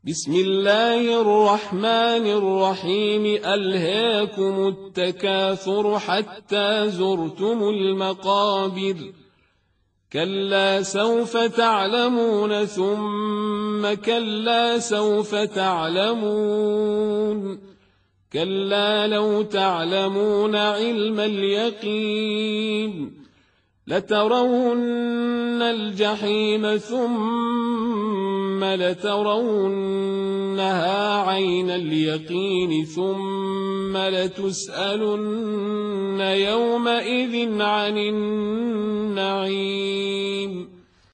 بسم الله الرحمن الرحيم ألهاكم التكاثر حتى زرتم المقابر كلا سوف تعلمون ثم كلا سوف تعلمون كلا لو تعلمون علم اليقين لترون الجحيم ثم لترونها عين اليقين ثم لتسألن يومئذ عن النعيم